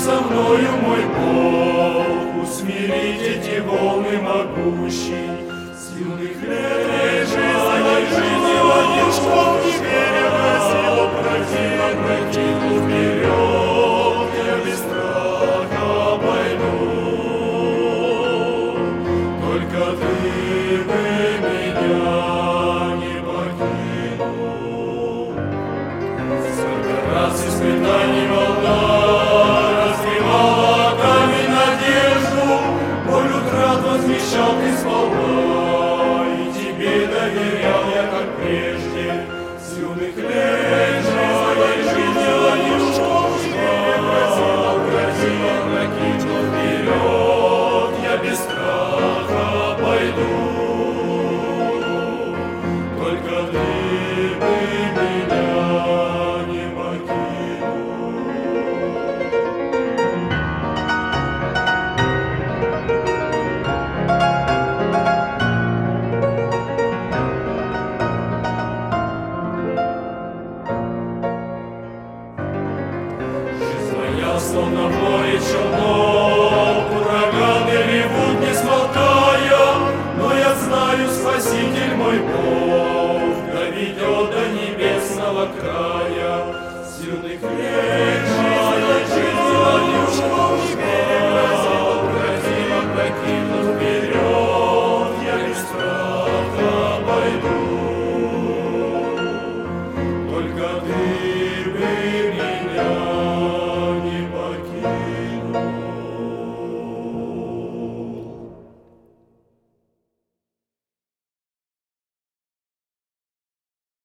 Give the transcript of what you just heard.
со мною, мой Бог, усмирить эти волны могущие. С юных лет жизни водишком не веря в силу противу вперед, я без страха пойду. Только ты бы меня не покинул. Сколько раз испытаний волна разбивала камень надежду, боль утрат возмещал ты сполна, и тебе доверял я, как прежде, с юных лет.